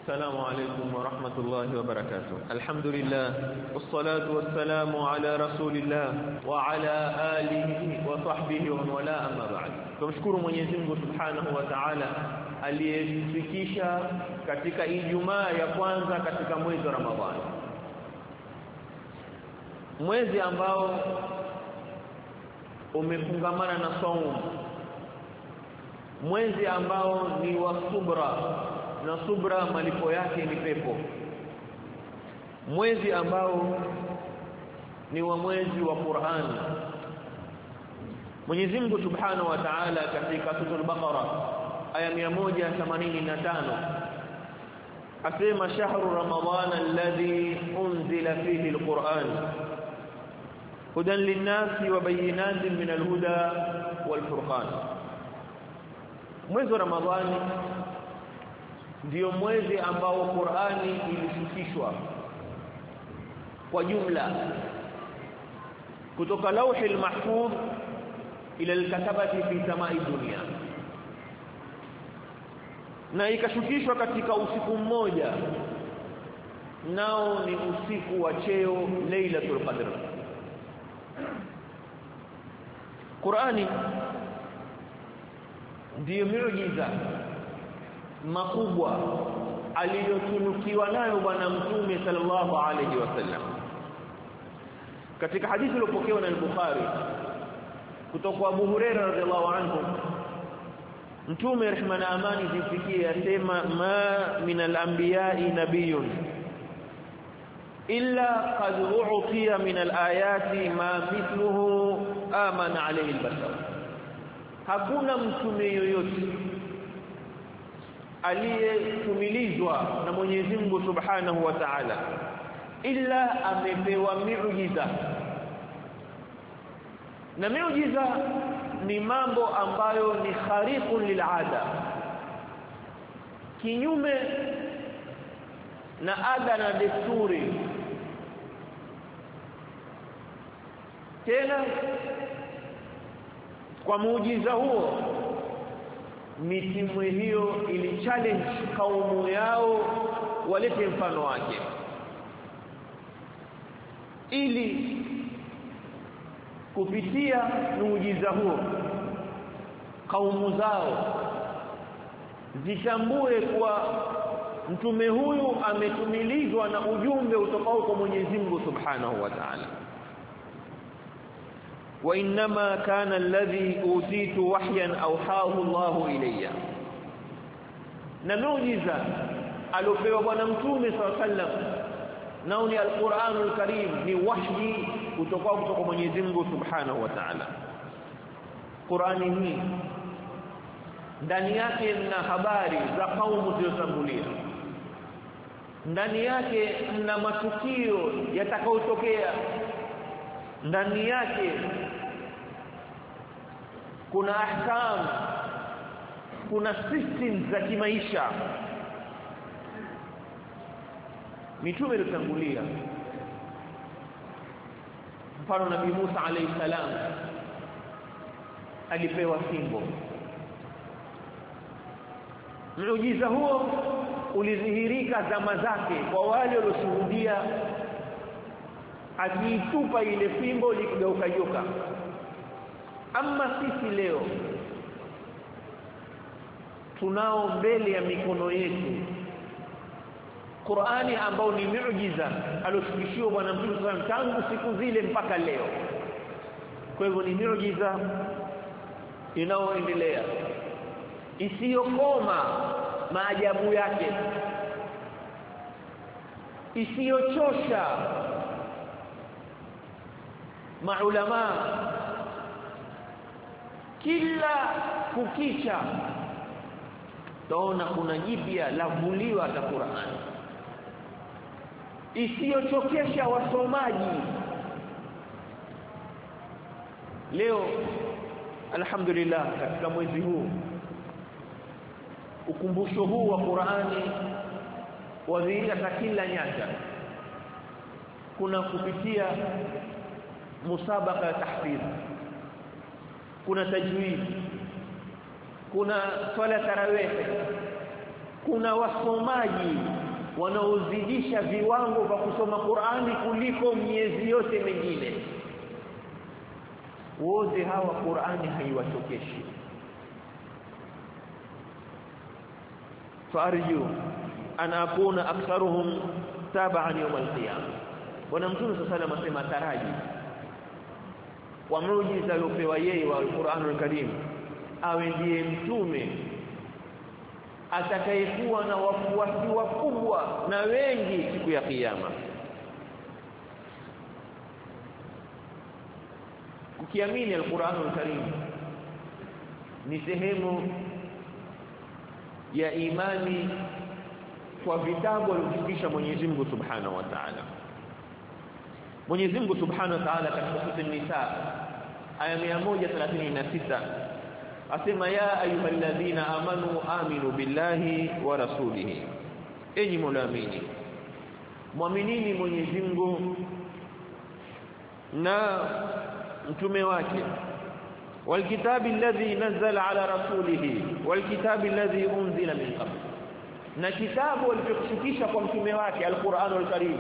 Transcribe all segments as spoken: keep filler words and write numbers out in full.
السلام عليكم ورحمة الله وبركاته. الحمد لله والصلاة والسلام على رسول الله وعلى آله وصحبه ومن والاه أما بعد. Tumshukuru Mwenyezi Mungu Subhanahu wa Ta'ala aliyetufikisha katika Ijumaa ya kwanza katika mwezi wa Ramadhani. Mwezi ambao umefungamana na saumu. Mwezi ambao ni wa subra, na subra malipo yake ni pepo. Mwezi ambao ni wa mwezi wa Qur'an. Mwenyezi Mungu Subhanahu wa Ta'ala katika sura al-Baqara aya mia moja themanini na tano asema shahru ramadhana alladhi unzila fihi al-Qur'an hudan lin-nasi wa bayyinatin min al-huda wal-furqan. Mwezi wa Ramadhani ndio mwezi ambao Qur'ani ilishukishwa kwa jumla kutoka lauhi al-mahfuz ila al-katabati fi samai dunia, na ikashukishwa katika usiku mmoja, nao ni usiku wa cheo Lailatul Qadr. Qur'ani ndiyo miujiza makubwa aliyotunukiwa nayo bwana Mtume sallallahu alayhi wasallam. Katika hadithi iliyopokewa na al-Bukhari kutoka kwa Abu Hurairah radhiallahu anhu, Mtume rehma na amani zimfikie asema ma min al-anbiya'i nabiyyun illa qad u'tiya min al-ayati ma mithluhu amana alayhi al-bashar. Hakuna mtume yoyote aliyetumilizwa na Mwenyezi Mungu Subhanahu wa Ta'ala illa amepewa miujiza. Na miujiza ni mambo ambayo ni khariqun lil'ada, kinyume na ada na desturi. Tena kwa muujiza huo mitimu hiyo ili challenge kaumu yao walete mfano wake, ili kupitia muujiza huo kaumu zao zitambue kuwa mtume huyu ametumilizwa na ujumbe utokao kwa Mwenyezi Mungu Subhanahu wa Ta'ala. wa inma kana alladhi utitu wahyan awhahu Allahu ilayya. Na muujiza aliopewa bwana Mtume sallallahu alayhi wasallam nao ni al-Qur'anul Karim, ni wahyi utokao kutoka kwa Mwenyezi Mungu Subhanahu wa Ta'ala. Qur'ani hii ndani yake mna habari za kaumu zilizotangulia, ndani yake mna matukio yatakayotokea, ndani yake kuna ahkam, kuna system za kimaisha. Mitume iliyotangulia, mfano Nabii Musa alayhi salam alipewa fimbo. Muujiza huo ulidhihirika zama zake kwa wale walioshuhudia akiitupa ile fimbo likigeuka joka. Ama sisi leo tunao mbele ya mikono yetu Qur'ani ambao ni miujiza alioshukishiwa bwana Mtume sallallahu alayhi wasallam tangu siku zile mpaka leo. Kwa hivyo ni miujiza inayoendelea isiyokoma maajabu yake, isiyochosha maulama. Kila kukicha taona kuna jipya lavuliwa ta Qur'ani, isiyochokesha wasomaji. Leo alhamdulillah katika mwezi huu ukumbusho huu wa Qur'ani wadhihirika kila nyanja. Kuna kupitia musabaka ya tahfidh, kuna tajwid, kuna swala tarawih, kuna wasomaji wanaozidisha viwango vya kusoma Qur'ani kuliko miezi yote mingine. Wote hawa Qur'ani haiwachokeshi. Farju an akuna aktharuhum tab'an yawm al-qiyamah. Bwana Mtume sallallahu alayhi wasallam taraji kwa muujiza aliopewa yeye wa Qur'an al-Karim awe ndiye mtume atakayekuwa na wafuasi wakubwa na wengi siku ya kiyama. Kukiamini al-Qur'an al-Karim ni sehemu ya imani kwa vitabu alivyofikisha Mwenyezi Mungu Subhanahu wa Ta'ala. Mwenyezi Mungu Subhanahu wa Ta'ala katika sura An-Nisa aya mia moja thelathini na sita asema ya ayyuhalladhina amanu aminu billahi wa rasulihi, enyi mnaamini muaminini Mwenyezi Mungu na mtume wake, wal kitabi alladhi nazzala ala rasulihi wal kitabi alladhi unzila min qabl, na kitabu alichokushukisha kwa mtume wake al-Qur'an al-Karim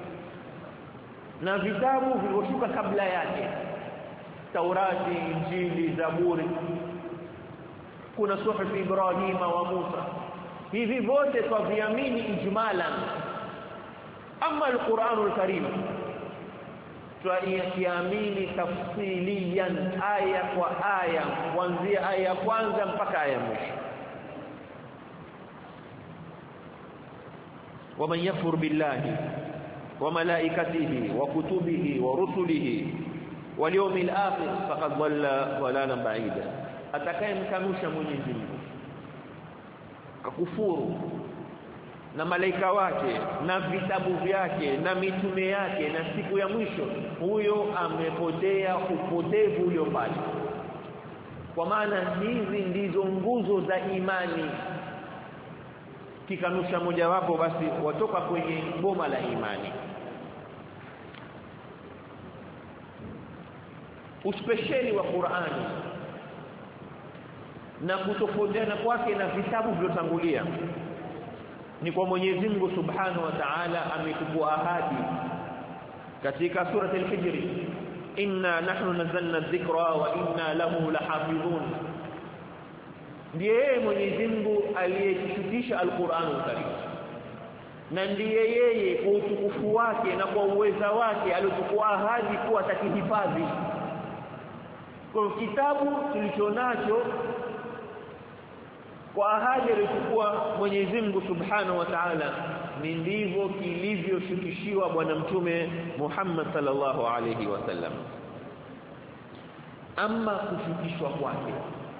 na vitabu vilivyoshuka kabla yake, Taurati, Injili, Zaburi, kuna suhufi Ibrahima wa Musa. Hivi vyote twaviamini ijmalan. Ama al-Qur'an al-Karim twaiyamini tafsiliyan, aya kwa aya, kuanzia aya ya kwanza mpaka aya mwisho. ومن يكفر بالله وملائكته وكتبه ورسله واليوم الآخر فقد ضل ضلالا بعيدا. atakayemkanusha Mwenyezi Mungu akakufuru na malaika wake na vitabu vyake na mitume yake na siku ya mwisho, huyo amepotea upotevu ulio mbali. Kwa maana hizi ndizo nguzo za imani. Kikanusha moja wapo basi watoka kwenye boma la imani. Uspesheli wa Qur'ani na kutofautiana kwake na vitabu vilivyotangulia ni kwa Mwenyezi Mungu Subhanahu wa Ta'ala ametukua ahadi katika sura al-Hijr, inna nahnu nazzalna adh-dhikra wa inna lahu lahafidhun. Ndiye Mwenyezi Mungu aliyekishukisha al-Qur'an al-Karim, na ndiye yeye kwa utukufu wake na kwa uweza wake aliyochukua ahadi kuwa atakihifadhi. Kwa kitabu tulichonacho kwa ahadi aliyochukua Mwenyezi Mungu Subhanahu wa Ta'ala, ni ndivyo kilivyoshukishiwa bwana mtume Muhammad sallallahu alayhi wasallam. Ama kushukishwa kwake,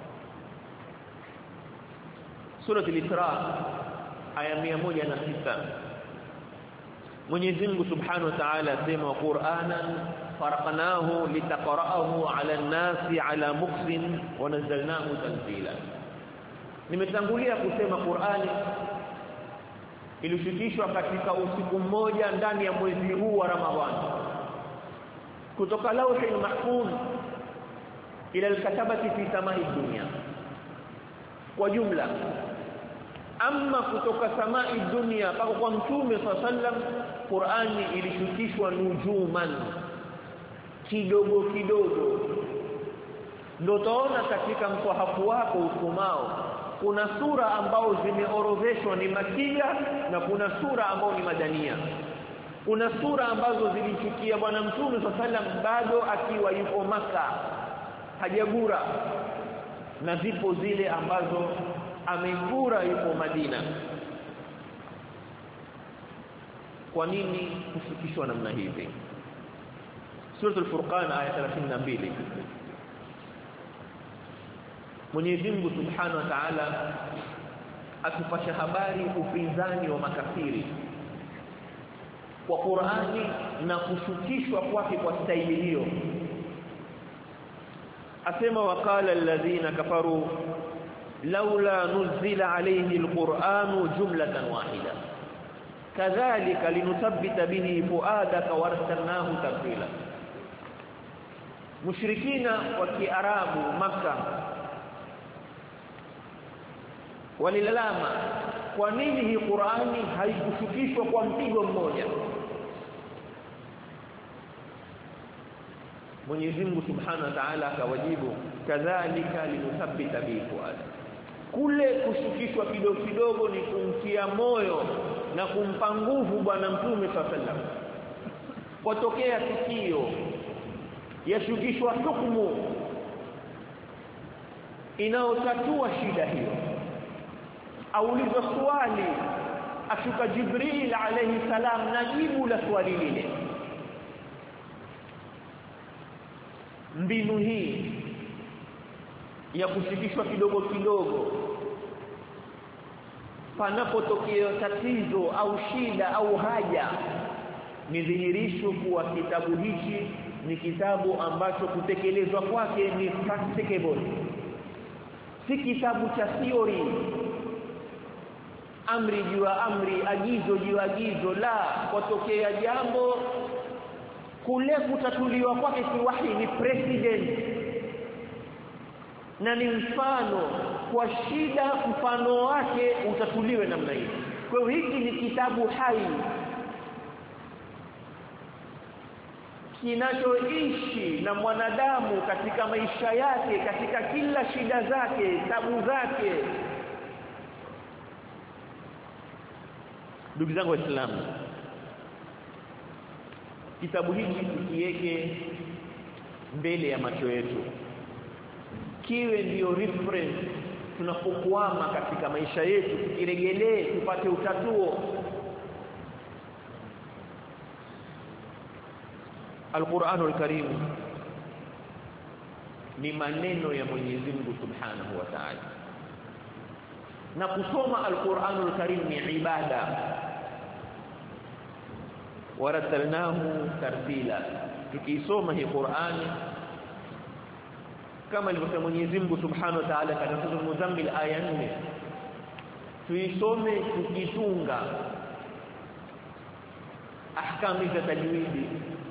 sura al-Isra aya mia moja na sita Mwenyezi Mungu Subhanahu wa Ta'ala asema Qur'anan faraqnahu litaqra'ahu 'ala an-nasi 'ala muqsin wa nazzalnahu tanzila. Nimetangulia kusema Qur'ani ilishukishwa katika usiku mmoja ndani ya mwezi huu wa Ramadhani, kutoka lauhi mahfuz ila al-katabati fi samai dunya kwa jumla. Amma kutoka samai dunya mpaka kwa mtume sallam, Qur'ani ilishukishwa nujuman, kidogo kidogo. Ndio taona katika mswahafu wako usomao kuna sura ambao zimeorodheshwa ni makia na kuna sura ambao ni madania. Kuna sura ambazo zilishukia bwana mtume sallam bado akiwa yuko Maka hajagura, na zipo zile ambazo amegura yuko Madina. Kwa nini kufikishwa namna hivi? Sura al-Furqan aya thelathini na mbili Mwenyezi Mungu Subhanahu wa Ta'ala atupasha habari upinzani wa makafiri kwa Qur'ani na kushukishwa kwake kwa staili hiyo. Asema waqala alladhina kafaru laula nuzila alayhi alqur'anu jumlatan wahida kadhalika linuthabbita bihi fuadaka warsalnahu tabdila. Mushrikina wa Kiarabu Makkah walilalama kwa nini hii Qur'ani haikushukishwa kwa mpigo mmoja? Mwenyezi Mungu Subhanahu wa Ta'ala akawajibu, kadhalika linuthabbita bihi fuad. Kule kushukishwa kidogo kidogo ni kumtia moyo na kumpa nguvu bwana mtume sallallahu alaihi wasallam. Kutokea tukio yashukishwa hukumu inayotatua shida hiyo, aulizwa swali, ashuka Jibril alayhi salam na jibu la swali lile. Mbinu hii ya kushikishwa kidogo kidogo panapotokea tatizo au shida au haja ni dhihirisho kuwa kitabu hichi ni kitabu ambacho kutekelezwa kwake ni practicable, si kitabu cha theory, amri juu amri, agizo juu agizo. La, kutokea jambo kule kutatuliwa kwake si wahi, ni president na ni mfano kwa shida, mfano wake utatuliwe namna hii. Kwa hiyo hiki ni kitabu hai kinachoishi na mwanadamu katika maisha yake, katika kila shida zake, tabu zake. Ndugu zangu Waislamu, kitabu hiki tukiweke mbele ya macho yetu, kiwe ndio reference tunapokuama katika maisha yetu, tukiregelee tupate utatuo. Al-Qur'anul Karim ni maneno ya Mwenyezi Mungu Subhanahu wa Ta'ala, na kusoma Al-Qur'anul Karim ni ibada. Waratalnahu tartila, tukisoma hii Qur'ani kama alivyosema Mwenyezi Mungu Subhanahu wa Ta'ala katika sura Muzammil aya nne, tuisome tukitunga ahkamu za tajwidi,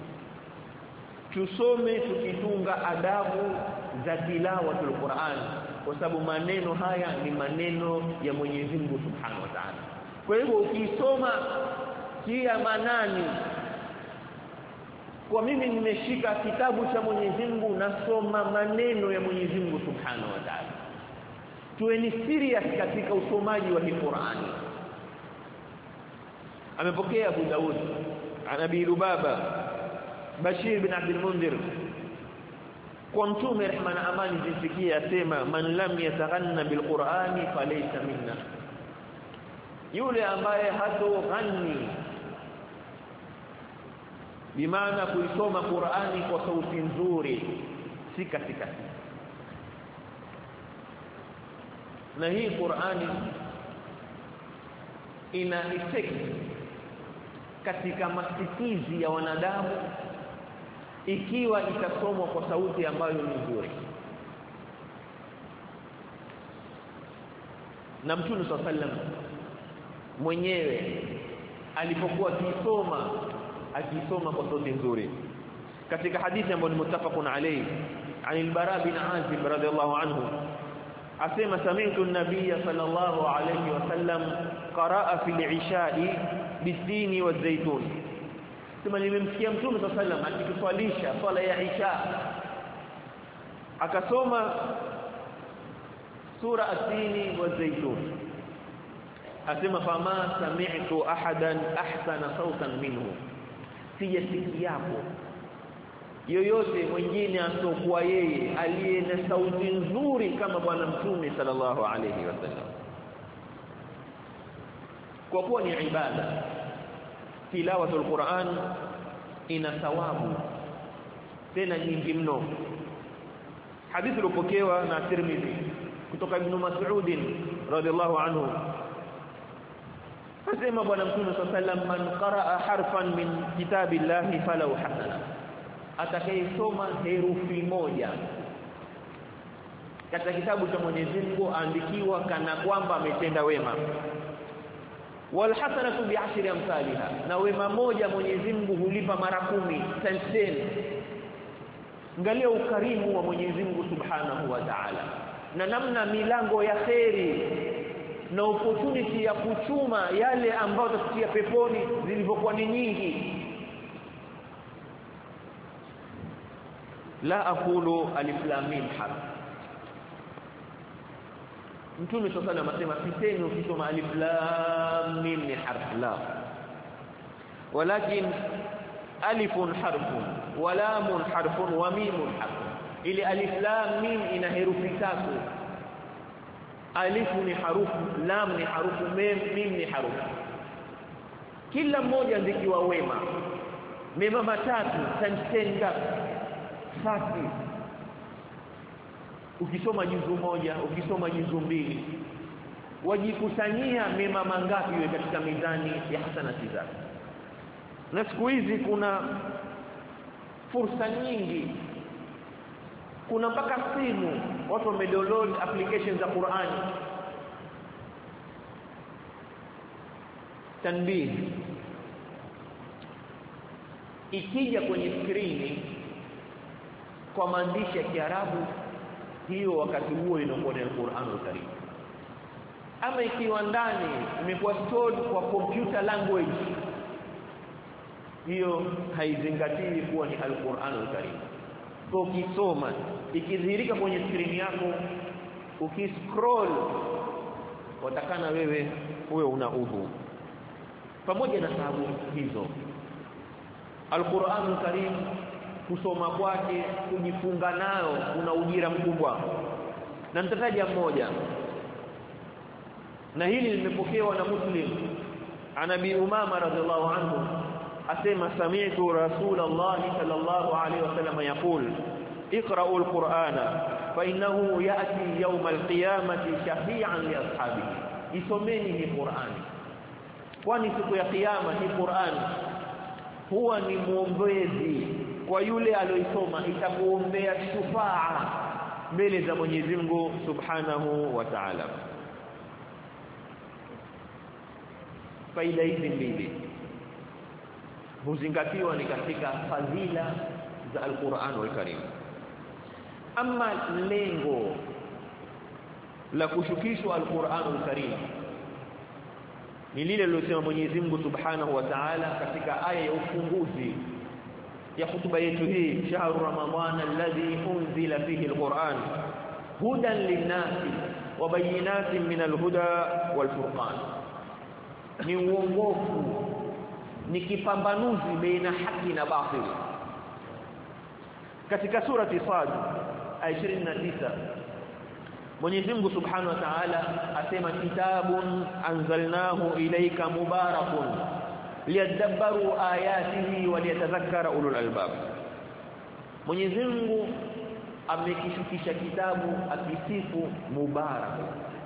tusome tukitunga adabu za tilawatul Qur'an, kwa sababu maneno haya ni maneno ya Mwenyezi Mungu Subhanahu wa Ta'ala. Kwa hivyo ukisoma kia manani, kwa mimi nimeshika kitabu cha Mwenyezi Mungu, nasoma maneno ya Mwenyezi Mungu Subhanahu wa Ta'ala. Tuweni serious katika usomaji wa hii Qur'ani. Amepokea Abu Daud an Abi Lubaba Bashir bin Abdul Mundhir kwa mtume rehma na amani zimfikie, asema, man lam yataghanna bil Qur'ani falaysa minna, yule ambaye hatoghani, bimaana kuisoma Qur'ani kwa sauti nzuri, si katika. Na hii Qur'ani ina effect katika masikizi ya wanadamu ikiwa itasomwa kwa sauti ambayo ni nzuri. Na Mtume sallallahu alaihi wasallam mwenyewe alipokuwa akisoma akisoma kwa sauti nzuri, katika hadithi ambayo ni muttafaqun alayhi عن البراء بن عازب رضي الله عنه asema, sami'tu an-nabiy sallallahu alayhi wasallam qara'a fi al-isha'i bit-tini waz-zaytun, sema nimemsikia Mtume sallallahu alayhi wasallam akiswalisha swala ya isha akasoma sura at-tini waz-zaytun. Asema, fama sami'tu ahadan ahsana sautan minhu, sijasikiapo yoyote mwingine asokuwa yeye aliye na sauti nzuri kama bwana Mtume sallallahu alayhi wasallam. Kwa kuwa ni ibada, tilawatul Qur'an ina thawabu tena nyingi mno. Hadithi iliyopokewa na Tirmidhi kutoka Ibn Mas'ud radhiallahu anhu, asema bwana Mtume sallallahu alayhi wasallam, man qaraa harfan min kitabillahi falahu hasana, atakayesoma herufi moja katika kitabu cha Mwenyezi Mungu aandikiwa kana kwamba ametenda wema. Wal hasanatu bi ashri amsalha, na wema moja Mwenyezi Mungu hulipa mara kumi, times ten. Angalia ukarimu wa Mwenyezi Mungu Subhanahu wa Ta'ala na namna milango ya kheri na opportunity ya kuchuma yale ambayo tutatia peponi zilivyokuwa ni nyingi. La aqulu alif lam mim harf. Mtume sallallahu alayhi wasallam asema sisemi ukisoma alif lam mim ni harf, la, walakin alifun harfun wa lamun harfun wa mimun harfun. Ile alif lam mim ina herufi tatu. Alif ni harufu, lam ni harufu, mim mim ni harufu. Kila mmoja zikiwa wema, mema matatu times fasi. Ukisoma juzu moja, ukisoma juzu mbili, wajikusanyia mema mangapi wewe katika mizani ya hasanati zako. Na siku hizi kuna fursa nyingi, kuna mpaka simu watu wamedownload applications za Qur'an. Tanbih, ikija kwenye skrini kwa maandishi ya Kiarabu, hiyo wakati huo inakuwa ni Qur'anul Karim. Ama ikiwa ndani imekuwa stored kwa computer language, hiyo haizingatiwi kuwa ni Al-Qur'anul Karim. Kwa ukisoma ikidhihirika kwenye skrini yako, ukiscroll watakana wewe wewe una udhu. Pamoja na sababu hizo, Al-Qur'anul Karim kusoma kwake, kujifunga nayo kuna ujira mkubwa. Na nitataja mmoja, na hili limepokewa na Muslim. Anabi Umama radhiallahu anhu asema sami'tu Rasulullah sallallahu alayhi wasallam yaqul iqra'u al-Qur'ana fa innahu ya'ti yawm al-qiyamati shafi'an li ashabihi. Isomeni ni Qur'an, kwani siku ya kiyama hii Qur'an huwa ni muombezi kwa yule aliyosoma, itakuombea shufaa mbele za Mwenyezi Mungu Subhanahu wa Ta'ala. Faida hizi mbili huzingatiwa ni katika fadhila za Al-Qur'anul Karim. Ama lengo la kushukishwa Al-Qur'anul Karim ni lile lilosema Mwenyezi Mungu Subhanahu wa Ta'ala katika aya ya ufunguzi ya hutuba yetu hii, shahru ramadhana alladhi unzila fihi alquran hudan linnasi wa bayinatin min alhuda walfurqan. Ni uongofu, ni kipambanuzi baina haki na batili. Katika surati Sad aya ishirini na tisa Mwenyezi Mungu Subhanahu wa Ta'ala asema kitabun anzalnahu ilayka mubarakun liyadabbaru ayatihi wa liyatadhakkara ulul albab. Mwenyezi Mungu amekishukisha kitabu akisifu mubarak.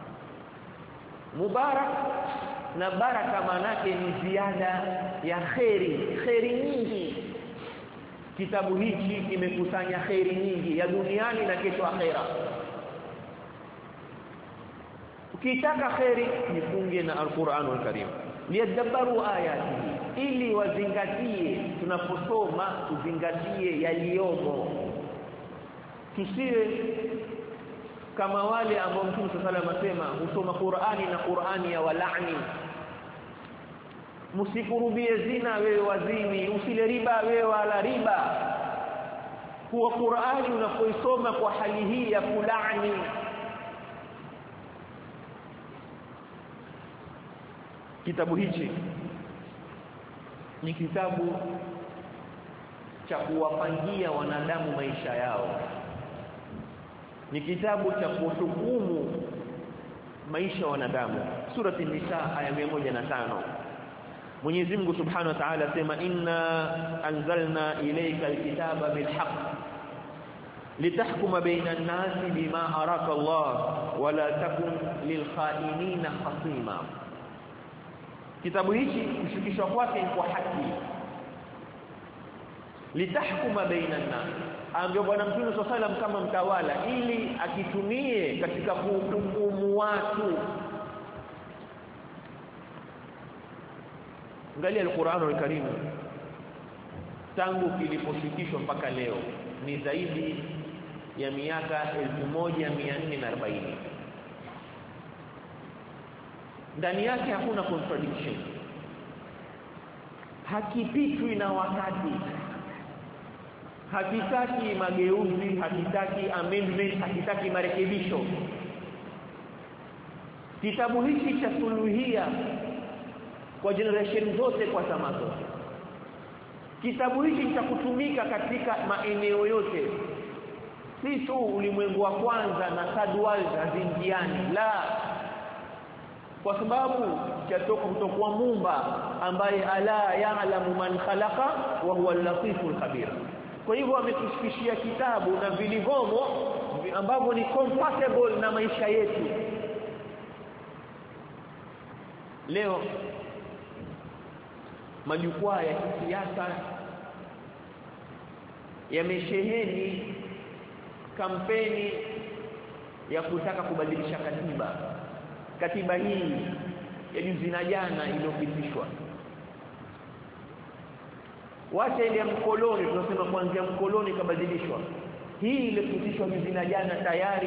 Mubarak na baraka manake ni ziada ya khairi, khairi nyingi. Kitabu hiki kimekusanya khairi nyingi ya duniani na kesho akhera. Ukitaka khairi jifunge na Al-Qur'anul Karim, liyadabbaru ayatihi, ili wazingatie tunaposoma, tuzingatie yaliyomo. Tusiwe kama wale ambao Mtume sallallahu alayhi wasallam asema usoma Qur'ani na Qur'ani ya walani. Msikurubie zina wewe wazini, usile riba wewe wala riba. Kwa Qur'ani unapoisoma kwa hali hii ya kulani, kitabu hichi ni kitabu cha kuwapangia wanadamu maisha yao, ni kitabu cha kuhukumu maisha ya wanadamu. Surati Nisa aya mia moja na tano Mwenyezi Mungu Subhanahu wa Ta'ala sema inna anzalna ilayka alkitaba bilhaq litahkuma baina an-nasi bima araka Allah wa la takun lilkhainina khasima. Kitabu hichi kushukishwa kwake kwa haki, litahkuma baina an-nas, ambao bwana Mtume sallallahu alayhi wasallam kama mtawala, ili akitumie katika kuhukumu watu. Angalia Al-Qur'anul Karim tangu kiliposhukishwa mpaka leo ni zaidi ya miaka elfu moja mia nne na arobaini. ndani yake hakuna contradiction, hakipitwi na wakati, hakitaki mageuzi, hakitaki amendment, hakitaki marekebisho. Kitabu hiki cha suluhia kwa generation zote, kwa zama zote. Kitabu hiki cha kutumika katika maeneo yote, si tu ulimwengu wa kwanza na third world hazingiani, la, kwa sababu chatoka kutoka Muumba ambaye ala ya'lamu man khalaqa wa huwa al-latiful khabir. Kwa hivyo ametushikishia kitabu na vilivyomo ambavyo ni compatible na maisha yetu. Leo majukwaa ya kisiasa yamesheheni kampeni ya kutaka kubadilisha katiba. Katiba hii ya juzi na jana iliyopitishwa, wacha ile ya mkoloni, tunasema kuanzia mkoloni kabadilishwa. Hii iliyopitishwa juzi na jana tayari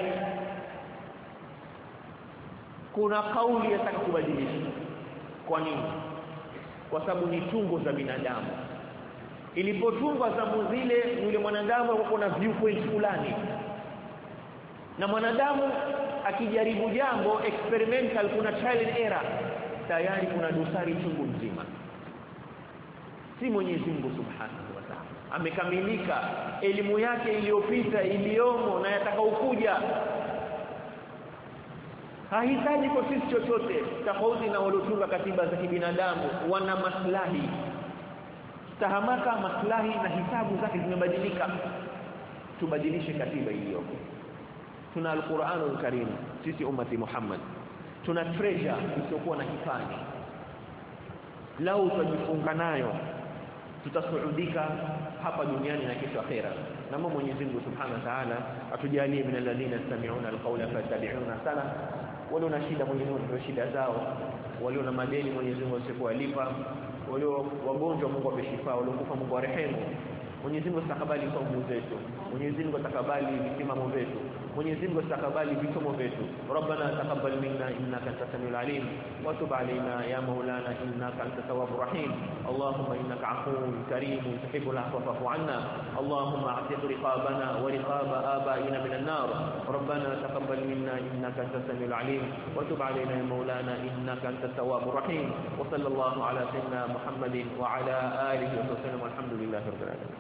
kuna kauli ya taka kubadilisha. Kwa nini? Kwa sababu ni tungo za binadamu. Ilipotungwa zamu zile, yule mwanadamu alikuwa na viewpoint fulani, na mwanadamu akijaribu jambo experimental, kuna trial and error, tayari kuna dosari chungu mzima. Si Mwenyezi Mungu Subhanahu wa Ta'ala amekamilika, elimu yake iliyopita, iliyomo na yatakaokuja, hahitaji kwa sisi chochote, tofauti na waliotunga katiba za kibinadamu. Wana maslahi, tahamaka maslahi na hisabu zake zimebadilika. Tubadilishe katiba iliyoko. Tuna al-Qur'anul Karim, sisi ummati Muhammad tuna treasure isiyokuwa na kifani. Lau tutajifunga nayo, tutasuudika hapa duniani na kesho akhera. Na Mwenyezi Mungu Subhanahu wa Ta'ala atujalie min alladhina yastami'una alqawla fayattabi'una sana. Wale wana shida, Mwenyezi Mungu ndio shida zao. Wale wana madeni, Mwenyezi Mungu asikuwalipa. Wale wagonjwa, Mungu awape shifa. Wale kufa, Mungu arehemu. Mwenyezi Mungu atakabali saumu zetu. Mwenyezi Mungu atakabali visimamo vyetu. Mwenyezi Mungu atakabali visomo vyetu. Rabbana taqabbal minna innaka antas samiul alim wa tub alaina ya maulana innaka antat tawwabur rahim. Allahumma innaka afuwun karimun tuhibbul afwa fa'fu 'anna. Allahumma a'tiq riqabana wa riqaba abaina minan nar. Rabbana taqabbal minna innaka antas samiul alim wa tub alaina ya maulana innaka antat tawwabur rahim. Wa sallallahu ala sayyidina Muhammadin wa ala alihi wa sallam. Walhamdulillahi rabbil alamin.